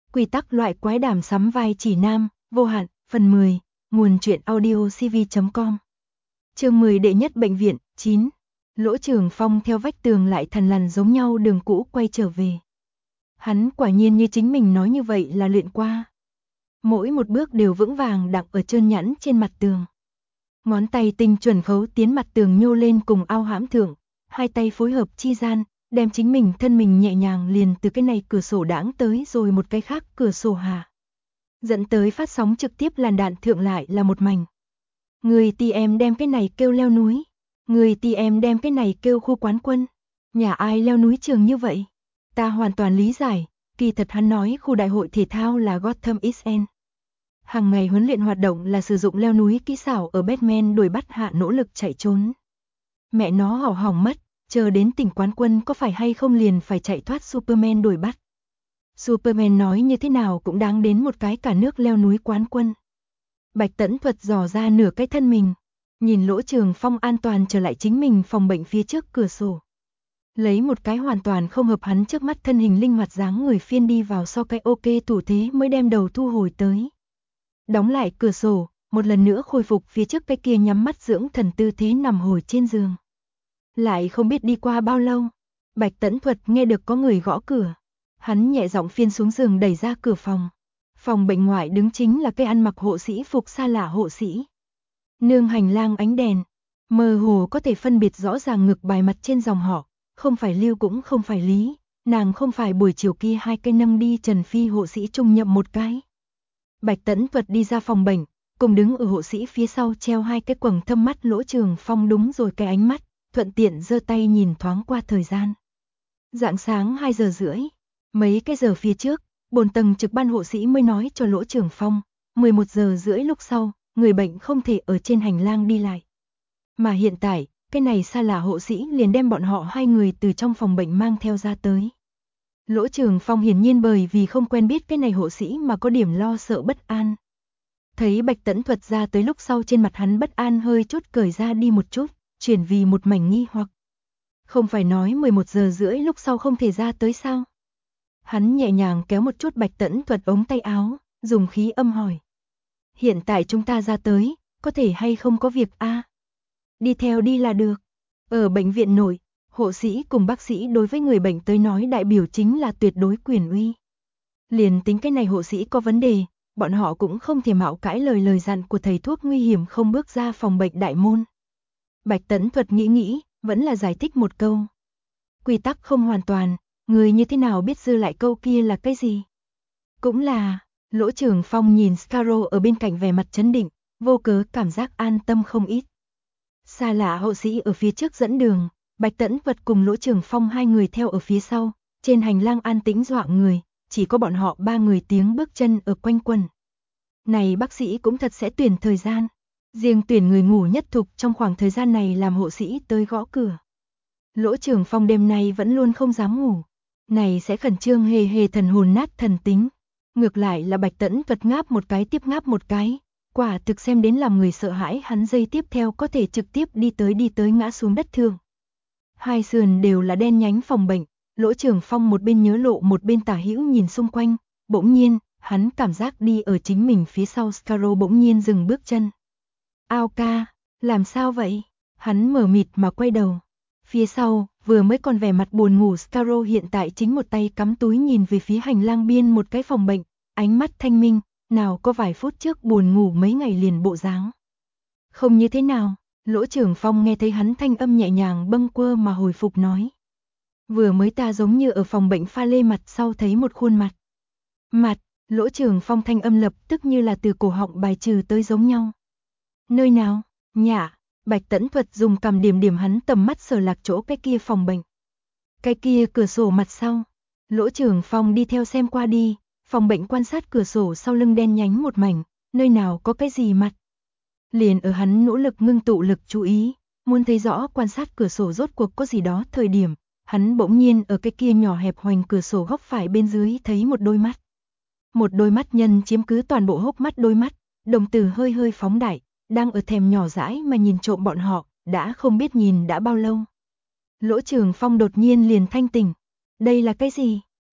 Quy tắc loại quái đàm sắm vai chỉ nam, vô hạn, phần 10, nguồn truyện audio cv.com. Chương 10 đệ nhất bệnh viện, 9. Lỗ Trường Phong theo vách tường lại thằn lằn giống nhau đường cũ quay trở về. Hắn quả nhiên như chính mình nói như vậy là luyện qua. Mỗi một bước đều vững vàng đặng ở trơn nhẵn trên mặt tường. Ngón tay tinh chuẩn khấu tiến mặt tường nhô lên cùng ao hãm thượng, hai tay phối hợp chi gian, đem chính mình thân mình nhẹ nhàng liền từ cái này cửa sổ đãng tới rồi một cái khác cửa sổ hạ. Dẫn tới phát sóng trực tiếp làn đạn thượng lại là một mảnh. Người thì em đem cái này kêu leo núi, người thì em đem cái này kêu khu quán quân. Nhà ai leo núi trường như vậy? Ta hoàn toàn lý giải, kỳ thật hắn nói khu đại hội thể thao là Gotham XN. Hàng ngày huấn luyện hoạt động là sử dụng leo núi kỹ xảo ở Batman đuổi bắt hạ nỗ lực chạy trốn. Mẹ nó hỏng mất, chờ đến tỉnh quán quân có phải hay không liền phải chạy thoát Superman đuổi bắt. Superman nói như thế nào cũng đáng đến một cái cả nước leo núi quán quân. Bạch Tẫn Thuật dò ra nửa cái thân mình, nhìn Lỗ Trường Phong an toàn trở lại chính mình phòng bệnh phía trước cửa sổ. Lấy một cái hoàn toàn không hợp hắn trước mắt thân hình linh hoạt dáng người phiên đi vào so cái ok thủ thế mới đem đầu thu hồi tới. Đóng lại cửa sổ, một lần nữa khôi phục phía trước cái kia nhắm mắt dưỡng thần tư thế nằm hồi trên giường. Lại không biết đi qua bao lâu, Bạch Tẫn Thuật nghe được có người gõ cửa. Hắn nhẹ giọng phiên xuống giường đẩy ra cửa phòng. Phòng bệnh ngoại đứng chính là cái ăn mặc hộ sĩ phục xa lạ hộ sĩ. Nương hành lang ánh đèn, mơ hồ có thể phân biệt rõ ràng ngực bài mặt trên dòng họ, không phải Lưu cũng không phải Lý, nàng không phải buổi chiều kia hai cây nâng đi Trần Phi hộ sĩ chung nhậm một cái. Bạch Tẫn Thuật đi ra phòng bệnh, cùng đứng ở hộ sĩ phía sau treo hai cái quầng thâm mắt Lỗ Trường Phong đúng rồi cái ánh mắt, thuận tiện giơ tay nhìn thoáng qua thời gian. Rạng sáng 2 giờ rưỡi, mấy cái giờ phía trước, bồn tầng trực ban hộ sĩ mới nói cho Lỗ Trường Phong, 11 giờ rưỡi lúc sau, người bệnh không thể ở trên hành lang đi lại. Mà hiện tại, cái này xa lạ hộ sĩ liền đem bọn họ hai người từ trong phòng bệnh mang theo ra tới. Lỗ Trường Phong hiển nhiên bởi vì không quen biết cái này hộ sĩ mà có điểm lo sợ bất an. Thấy Bạch Tẫn Thuật ra tới lúc sau trên mặt hắn bất an hơi chút cởi ra đi một chút, chuyển vì một mảnh nghi hoặc. Không phải nói 11 giờ rưỡi lúc sau không thể ra tới sao? Hắn nhẹ nhàng kéo một chút Bạch Tẫn Thuật ống tay áo, dùng khí âm hỏi. Hiện tại chúng ta ra tới, có thể hay không có việc a? Đi theo đi là được. Ở bệnh viện nội, hộ sĩ cùng bác sĩ đối với người bệnh tới nói đại biểu chính là tuyệt đối quyền uy. Liền tính cái này hộ sĩ có vấn đề, bọn họ cũng không thể mạo cãi lời dặn của thầy thuốc nguy hiểm không bước ra phòng bệnh đại môn. Bạch Tẫn Thuật nghĩ, vẫn là giải thích một câu. Quy tắc không hoàn toàn, người như thế nào biết dư lại câu kia là cái gì? Cũng là, Lỗ Trường Phong nhìn Scarrow ở bên cạnh vẻ mặt trấn định, vô cớ cảm giác an tâm không ít. Xa lạ hộ sĩ ở phía trước dẫn đường, Bạch Tẫn Thuật cùng Lỗ Trường Phong hai người theo ở phía sau, trên hành lang an tĩnh dọa người, chỉ có bọn họ ba người tiếng bước chân ở quanh quần. Này bác sĩ cũng thật sẽ tuyển thời gian, riêng tuyển người ngủ nhất thục trong khoảng thời gian này làm hộ sĩ tới gõ cửa. Lỗ Trường Phong đêm nay vẫn luôn không dám ngủ, này sẽ khẩn trương hề thần hồn nát thần tính. Ngược lại là Bạch Tẫn Thuật ngáp một cái tiếp ngáp một cái, quả thực xem đến làm người sợ hãi hắn giây tiếp theo có thể trực tiếp đi tới ngã xuống đất thương. Hai sườn đều là đen nhánh phòng bệnh, Lỗ Trường Phong một bên nhớ lộ một bên tả hữu nhìn xung quanh, bỗng nhiên, hắn cảm giác đi ở chính mình phía sau Scarrow bỗng nhiên dừng bước chân. Ao ca, làm sao vậy? Hắn mở mịt mà quay đầu. Phía sau, vừa mới còn vẻ mặt buồn ngủ Scarrow hiện tại chính một tay cắm túi nhìn về phía hành lang biên một cái phòng bệnh, ánh mắt thanh minh, nào có vài phút trước buồn ngủ mấy ngày liền bộ dáng. Không như thế nào, Lỗ Trường Phong nghe thấy hắn thanh âm nhẹ nhàng bâng quơ mà hồi phục nói. Vừa mới ta giống như ở phòng bệnh pha lê mặt sau thấy một khuôn mặt. Mặt, Lỗ Trường Phong thanh âm lập tức như là từ cổ họng bài trừ tới giống nhau. Nơi nào? Nhả. Bạch Tẫn Thuật dùng cầm điểm hắn tầm mắt sờ lạc chỗ cái kia phòng bệnh. Cái kia cửa sổ mặt sau. Lỗ Trường Phong đi theo xem qua đi, phòng bệnh quan sát cửa sổ sau lưng đen nhánh một mảnh, nơi nào có cái gì mặt. Liền ở hắn nỗ lực ngưng tụ lực chú ý, muốn thấy rõ quan sát cửa sổ rốt cuộc có gì đó thời điểm, hắn bỗng nhiên ở cái kia nhỏ hẹp hoành cửa sổ góc phải bên dưới thấy một đôi mắt. Một đôi mắt nhân chiếm cứ toàn bộ hốc mắt đôi mắt, đồng tử hơi phóng đại, đang ở thèm nhỏ dãi mà nhìn trộm bọn họ, đã không biết nhìn đã bao lâu. Lỗ Trường Phong đột nhiên liền thanh tỉnh. Đây là cái gì?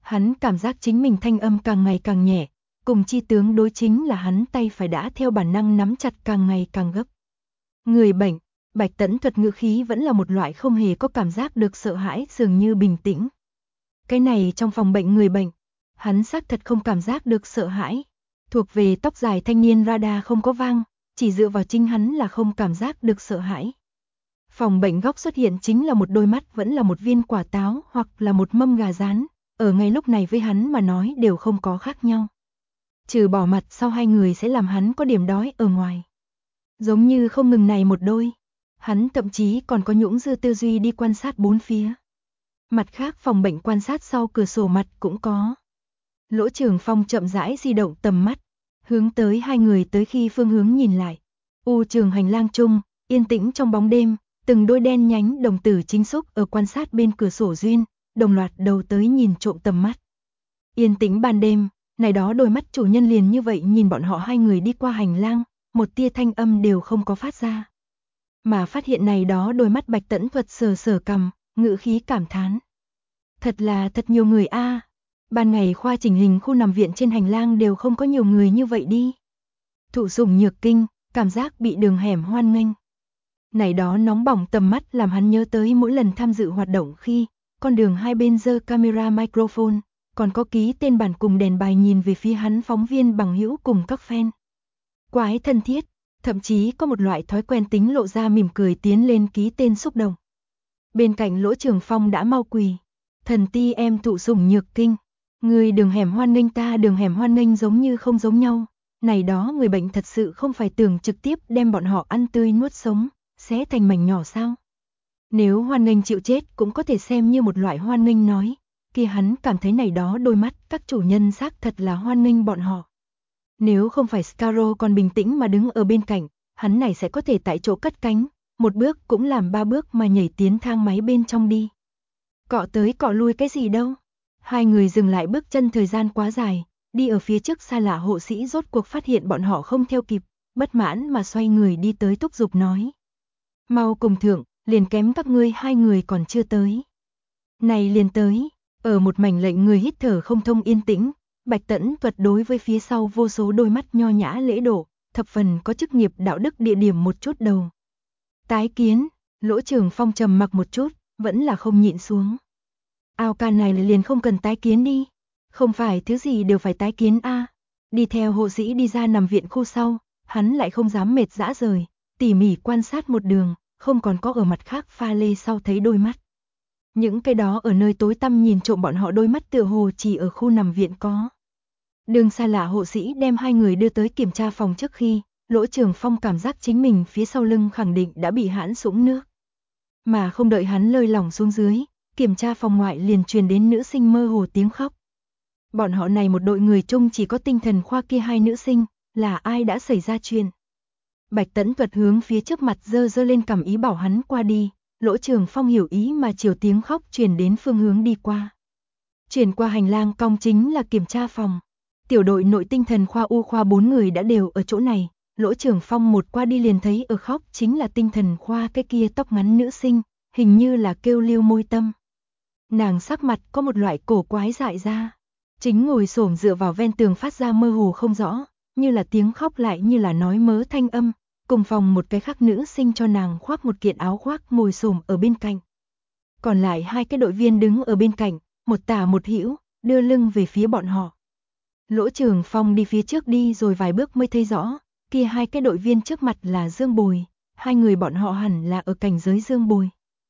Hắn cảm giác chính mình thanh âm càng ngày càng nhẹ, cùng chi tướng đối chính là hắn tay phải đã theo bản năng nắm chặt càng ngày càng gấp. Người bệnh, Bạch Tẫn Thuật ngữ khí vẫn là một loại không hề có cảm giác được sợ hãi, dường như bình tĩnh. Cái này trong phòng bệnh người bệnh, hắn xác thật không cảm giác được sợ hãi. Thuộc về tóc dài thanh niên radar không có vang, chỉ dựa vào chính hắn là không cảm giác được sợ hãi. Phòng bệnh góc xuất hiện chính là một đôi mắt, vẫn là một viên quả táo hoặc là một mâm gà rán, ở ngay lúc này với hắn mà nói đều không có khác nhau. Trừ bỏ mặt sau hai người sẽ làm hắn có điểm đói ở ngoài. Giống như không ngừng này một đôi, hắn thậm chí còn có nhũng dư tư duy đi quan sát bốn phía. Mặt khác phòng bệnh quan sát sau cửa sổ mặt cũng có. Lỗ Trường Phong chậm rãi di động tầm mắt, hướng tới hai người tới khi phương hướng nhìn lại. U trường hành lang chung, yên tĩnh trong bóng đêm, từng đôi đen nhánh đồng tử chính xúc ở quan sát bên cửa sổ duyên, đồng loạt đầu tới nhìn trộm tầm mắt. Yên tĩnh ban đêm, này đó đôi mắt chủ nhân liền như vậy nhìn bọn họ hai người đi qua hành lang, một tia thanh âm đều không có phát ra. Mà phát hiện này đó đôi mắt Bạch Tẫn Thuật sờ sờ cằm, ngữ khí cảm thán. Thật là thật nhiều người a. Ban ngày khoa chỉnh hình khu nằm viện trên hành lang đều không có nhiều người như vậy đi. Thụ sủng nhược kinh, cảm giác bị đường hẻm hoan nghênh. Này đó nóng bỏng tầm mắt làm hắn nhớ tới mỗi lần tham dự hoạt động khi con đường hai bên giơ camera microphone, còn có ký tên bản cùng đèn bài nhìn về phía hắn phóng viên bằng hữu cùng các fan. Quái thân thiết, thậm chí có một loại thói quen tính lộ ra mỉm cười tiến lên ký tên xúc động. Bên cạnh Lỗ Trường Phong đã mau quỳ. Thần ti em thụ sủng nhược kinh. Người đường hẻm hoan nghênh ta đường hẻm hoan nghênh giống như không giống nhau. Này đó người bệnh thật sự không phải tưởng trực tiếp đem bọn họ ăn tươi nuốt sống, xé thành mảnh nhỏ sao? Nếu hoan nghênh chịu chết cũng có thể xem như một loại hoan nghênh nói. Kia hắn cảm thấy này đó đôi mắt các chủ nhân xác thật là hoan nghênh bọn họ. Nếu không phải Scarrow còn bình tĩnh mà đứng ở bên cạnh, hắn này sẽ có thể tại chỗ cất cánh, một bước cũng làm ba bước mà nhảy tiến thang máy bên trong đi. Cọ tới cọ lui cái gì đâu. Hai người dừng lại bước chân thời gian quá dài, đi ở phía trước xa lạ hộ sĩ rốt cuộc phát hiện bọn họ không theo kịp, bất mãn mà xoay người đi tới thúc giục nói. Mau cùng thượng, liền kém các ngươi hai người còn chưa tới. Này liền tới, ở một mảnh lệnh người hít thở không thông yên tĩnh, Bạch Tẫn Thuật đối với phía sau vô số đôi mắt nho nhã lễ độ, thập phần có chức nghiệp đạo đức địa điểm một chút đầu. Tái kiến, Lỗ Trường Phong trầm mặc một chút, vẫn là không nhịn xuống. Ao ca này liền không cần tái kiến đi, không phải thứ gì đều phải tái kiến a. Đi theo hộ sĩ đi ra nằm viện khu sau, hắn lại không dám mệt dã rời, tỉ mỉ quan sát một đường, không còn có ở mặt khác pha lê sau thấy đôi mắt. Những cái đó ở nơi tối tăm nhìn trộm bọn họ đôi mắt tựa hồ chỉ ở khu nằm viện có. Đường xa lạ hộ sĩ đem hai người đưa tới kiểm tra phòng trước khi, Lỗ Trường Phong cảm giác chính mình phía sau lưng khẳng định đã bị hãn sũng nước. Mà không đợi hắn lơi lỏng xuống dưới, kiểm tra phòng ngoại liền truyền đến nữ sinh mơ hồ tiếng khóc. Bọn họ này một đội người chung chỉ có tinh thần khoa kia hai nữ sinh, là ai đã xảy ra chuyện. Bạch Tẫn Thuật hướng phía trước mặt giơ lên cằm ý bảo hắn qua đi, Lỗ Trường Phong hiểu ý mà chiều tiếng khóc truyền đến phương hướng đi qua. Chuyển qua hành lang cong chính là kiểm tra phòng. Tiểu đội nội tinh thần khoa U khoa 4 người đã đều ở chỗ này, Lỗ Trường Phong một qua đi liền thấy ở khóc chính là tinh thần khoa cái kia tóc ngắn nữ sinh, hình như là kêu Liêu Môi Tâm. Nàng sắc mặt có một loại cổ quái dại ra, chính ngồi xổm dựa vào ven tường phát ra mơ hồ không rõ, như là tiếng khóc lại như là nói mớ thanh âm, cùng phòng một cái khác nữ sinh cho nàng khoác một kiện áo khoác ngồi xổm ở bên cạnh. Còn lại hai cái đội viên đứng ở bên cạnh, một tả một hữu, đưa lưng về phía bọn họ. Lỗ Trường Phong đi phía trước đi rồi vài bước mới thấy rõ, kia hai cái đội viên trước mặt là Dương Bồi, hai người bọn họ hẳn là ở cảnh giới Dương Bồi.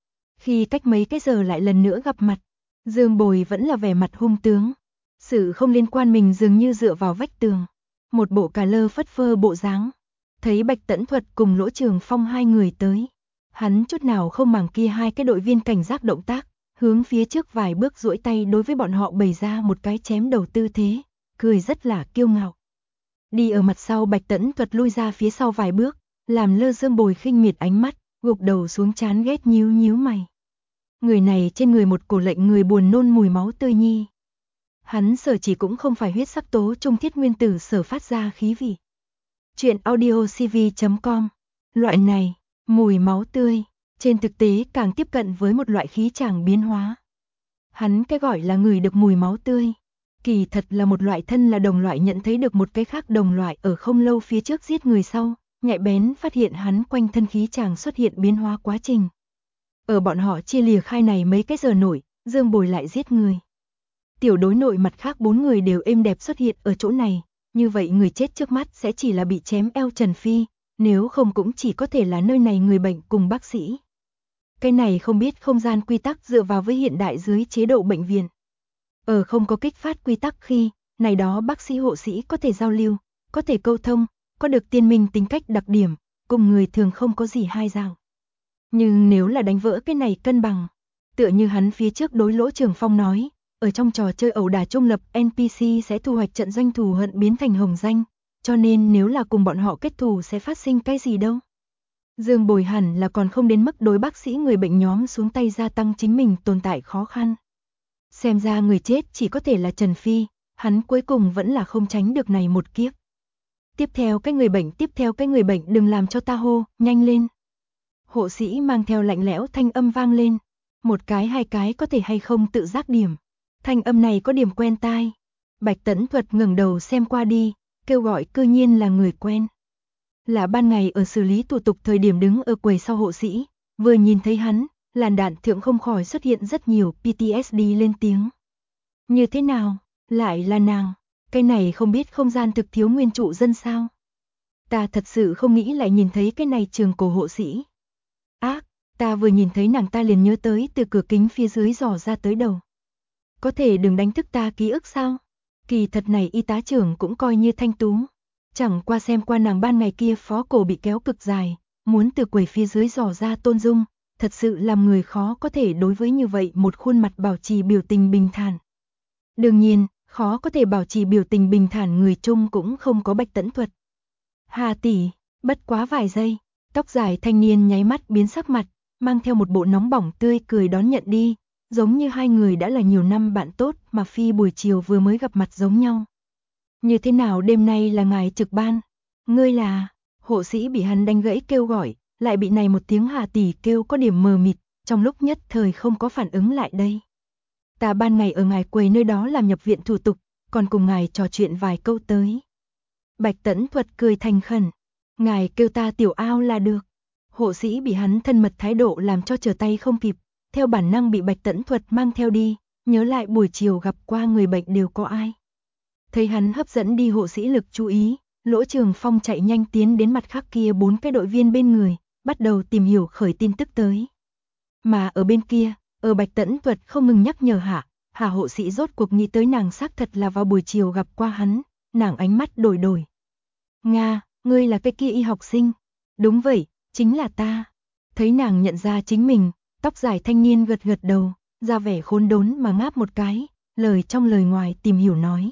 Khi cách mấy cái giờ lại lần nữa gặp mặt, Dương Bồi vẫn là vẻ mặt hung tướng. Sự không liên quan mình dường như dựa vào vách tường, một bộ cà lơ phất phơ bộ dáng. Thấy Bạch Tẫn Thuật cùng Lỗ Trường Phong hai người tới, hắn chút nào không màng kia hai cái đội viên cảnh giác động tác, hướng phía trước vài bước duỗi tay đối với bọn họ bày ra một cái chém đầu tư thế, cười rất là kiêu ngạo. Đi ở mặt sau Bạch Tẫn Thuật lui ra phía sau vài bước, làm lơ Dương Bồi khinh miệt ánh mắt, gục đầu xuống chán ghét nhíu nhíu mày. Người này trên người một cổ lệnh người buồn nôn mùi máu tươi nhi. Hắn sở chỉ cũng không phải huyết sắc tố trung thiết nguyên tử sở phát ra khí vị. Chuyện audiocv.com. Loại này, mùi máu tươi, trên thực tế càng tiếp cận với một loại khí chàng biến hóa. Hắn cái gọi là ngửi được mùi máu tươi. Kỳ thật là một loại thân là đồng loại nhận thấy được một cái khác đồng loại ở không lâu phía trước giết người sau, nhạy bén phát hiện hắn quanh thân khí chàng xuất hiện biến hóa quá trình. Ở bọn họ chia lìa khai này mấy cái giờ nổi, Dương Bồi lại giết người. Tiểu đối nội mặt khác 4 người đều êm đẹp xuất hiện ở chỗ này, như vậy người chết trước mắt sẽ chỉ là bị chém eo Trần Phi, nếu không cũng chỉ có thể là nơi này người bệnh cùng bác sĩ. Cái này không biết không gian quy tắc dựa vào với hiện đại dưới chế độ bệnh viện. Ở không có kích phát quy tắc khi, này đó bác sĩ hộ sĩ có thể giao lưu, có thể câu thông, có được tiên minh tính cách đặc điểm, cùng người thường không có gì hai dạng. Nhưng nếu là đánh vỡ cái này cân bằng, tựa như hắn phía trước đối Lỗ Trường Phong nói, ở trong trò chơi ẩu đả trung lập NPC sẽ thu hoạch trận doanh thù hận biến thành hồng danh, cho nên nếu là cùng bọn họ kết thù sẽ phát sinh cái gì đâu. Dương Bồi hẳn là còn không đến mức đối bác sĩ người bệnh nhóm xuống tay gia tăng chính mình tồn tại khó khăn. Xem ra người chết chỉ có thể là Trần Phi, hắn cuối cùng vẫn là không tránh được này một kiếp. Tiếp theo cái người bệnh đừng làm cho ta hô, nhanh lên. Hộ sĩ mang theo lạnh lẽo thanh âm vang lên, một cái hai cái có thể hay không tự giác điểm. Thanh âm này có điểm quen tai. Bạch Tẫn Thuật ngẩng đầu xem qua đi, kêu gọi cư nhiên là người quen. Là ban ngày ở xử lý thủ tục thời điểm đứng ở quầy sau hộ sĩ, vừa nhìn thấy hắn, làn đạn thượng không khỏi xuất hiện rất nhiều PTSD lên tiếng. Như thế nào, lại là nàng, cái này không biết không gian thực thiếu nguyên trụ dân sao? Ta thật sự không nghĩ lại nhìn thấy cái này trường cổ hộ sĩ. Ác, ta vừa nhìn thấy nàng ta liền nhớ tới từ cửa kính phía dưới dò ra tới đầu. Có thể đừng đánh thức ta ký ức sao? Kỳ thật này y tá trưởng cũng coi như thanh tú. Chẳng qua xem qua nàng ban ngày kia phó cổ bị kéo cực dài, muốn từ quầy phía dưới dò ra tôn dung, thật sự làm người khó có thể đối với như vậy một khuôn mặt bảo trì biểu tình bình thản. Đương nhiên, khó có thể bảo trì biểu tình bình thản người chung cũng không có Bạch Tẫn Thuật. Hà tỷ, bất quá vài giây, tóc dài thanh niên nháy mắt biến sắc mặt, mang theo một bộ nóng bỏng tươi cười đón nhận đi, giống như hai người đã là nhiều năm bạn tốt mà phi buổi chiều vừa mới gặp mặt giống nhau. Như thế nào đêm nay là ngài trực ban? Ngươi là... Hộ sĩ bị hắn đánh gãy kêu gọi, lại bị này một tiếng Hà tỷ kêu có điểm mờ mịt, trong lúc nhất thời không có phản ứng lại đây. Ta ban ngày ở ngài quầy nơi đó làm nhập viện thủ tục, còn cùng ngài trò chuyện vài câu tới. Bạch Tẫn Thuật cười thành khẩn, ngài kêu ta tiểu ao là được. Hộ sĩ bị hắn thân mật thái độ làm cho trở tay không kịp, theo bản năng bị Bạch Tẫn Thuật mang theo đi, nhớ lại buổi chiều gặp qua người bệnh đều có ai. Thấy hắn hấp dẫn đi hộ sĩ lực chú ý, Lỗ Trường Phong chạy nhanh tiến đến mặt khác kia 4 cái đội viên bên người, bắt đầu tìm hiểu khởi tin tức tới. Mà ở bên kia, ở Bạch Tẫn Thuật không ngừng nhắc nhở hạ, Hà hộ sĩ rốt cuộc nghĩ tới nàng xác thật là vào buổi chiều gặp qua hắn, nàng ánh mắt đổi đổi. Nga, ngươi là cái kia y học sinh. Đúng vậy, chính là ta. Thấy nàng nhận ra chính mình, tóc dài thanh niên gật gật đầu, ra vẻ khốn đốn mà ngáp một cái, lời trong lời ngoài tìm hiểu nói.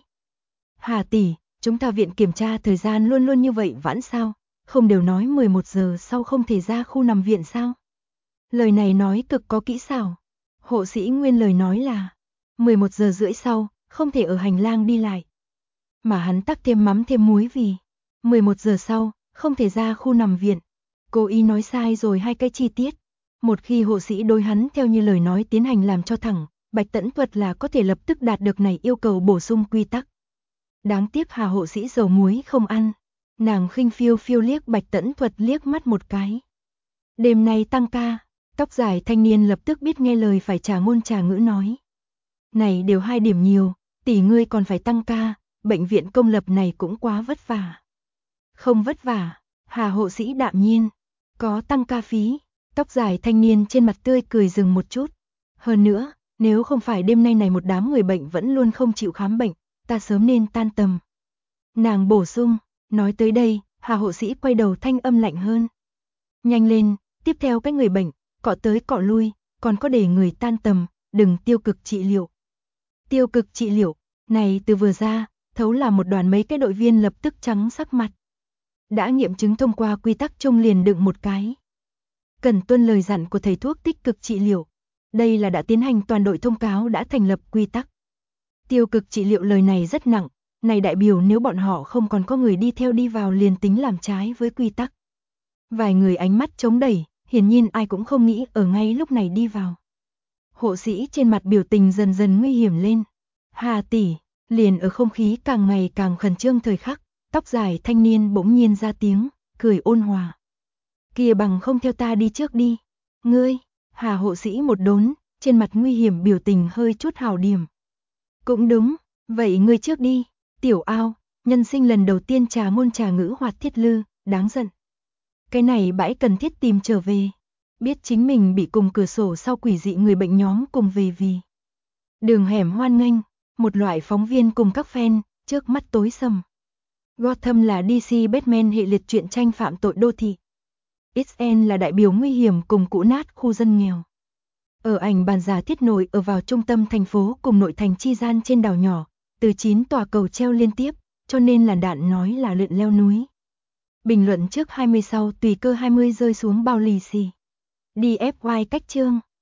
Hà tỷ, chúng ta viện kiểm tra thời gian luôn luôn như vậy vãn sao, không đều nói 11 giờ sau không thể ra khu nằm viện sao? Lời này nói cực có kỹ xảo. Hộ sĩ nguyên lời nói là 11 giờ rưỡi sau, không thể ở hành lang đi lại. Mà hắn tắc thêm mắm thêm muối vì 11 giờ sau, không thể ra khu nằm viện. Cô y nói sai rồi hai cái chi tiết. Một khi hộ sĩ đối hắn theo như lời nói tiến hành làm cho thẳng, Bạch Tẫn Thuật là có thể lập tức đạt được này yêu cầu bổ sung quy tắc. Đáng tiếc Hà hộ sĩ dầu muối không ăn. Nàng khinh phiêu phiêu liếc Bạch Tẫn Thuật liếc mắt một cái. Đêm nay tăng ca, tóc dài thanh niên lập tức biết nghe lời phải trả ngôn trả ngữ nói. Này đều 2 điểm nhiều, tỷ ngươi còn phải tăng ca, bệnh viện công lập này cũng quá vất vả. Không vất vả, Hà hộ sĩ đạm nhiên, có tăng ca phí, tóc dài thanh niên trên mặt tươi cười dừng một chút. Hơn nữa, nếu không phải đêm nay này một đám người bệnh vẫn luôn không chịu khám bệnh, ta sớm nên tan tầm. Nàng bổ sung, nói tới đây, Hà hộ sĩ quay đầu thanh âm lạnh hơn. Nhanh lên, tiếp theo cái người bệnh, cọ tới cọ lui, còn có để người tan tầm, đừng tiêu cực trị liệu. Tiêu cực trị liệu, này từ vừa ra, thấu là một đoàn mấy cái đội viên lập tức trắng sắc mặt. Đã nghiệm chứng thông qua quy tắc chung liền đựng một cái. Cần tuân lời dặn của thầy thuốc tích cực trị liệu. Đây là đã tiến hành toàn đội thông cáo đã thành lập quy tắc. Tiêu cực trị liệu lời này rất nặng, này đại biểu nếu bọn họ không còn có người đi theo đi vào liền tính làm trái với quy tắc. Vài người ánh mắt chống đẩy, hiển nhiên ai cũng không nghĩ ở ngay lúc này đi vào. Hộ sĩ trên mặt biểu tình dần dần nguy hiểm lên. Hà tỷ, liền ở không khí càng ngày càng khẩn trương thời khắc, tóc dài thanh niên bỗng nhiên ra tiếng, cười ôn hòa. Kìa bằng không theo ta đi trước đi. Ngươi, Hà hộ sĩ một đốn, trên mặt nguy hiểm biểu tình hơi chút hào điểm. Cũng đúng, vậy ngươi trước đi. Tiểu Ao, nhân sinh lần đầu tiên trà ngôn trà ngữ Hoạt Thiết Lư, đáng giận. Cái này bãi cần thiết tìm trở về. Biết chính mình bị cùng cửa sổ sau quỷ dị người bệnh nhóm cùng về vì. Đường hẻm hoan nghênh, một loại phóng viên cùng các fan, trước mắt tối sầm. Gotham là DC Batman hệ liệt truyện tranh phạm tội đô thị. XN là đại biểu nguy hiểm cùng cũ nát khu dân nghèo. Ở ảnh bàn giả thiết nội ở vào trung tâm thành phố cùng nội thành chi gian trên đảo nhỏ, từ 9 tòa cầu treo liên tiếp, cho nên là đạn nói là lượn leo núi. Bình luận trước 20 sau tùy cơ 20 rơi xuống bao lì xì. DFY cách chương.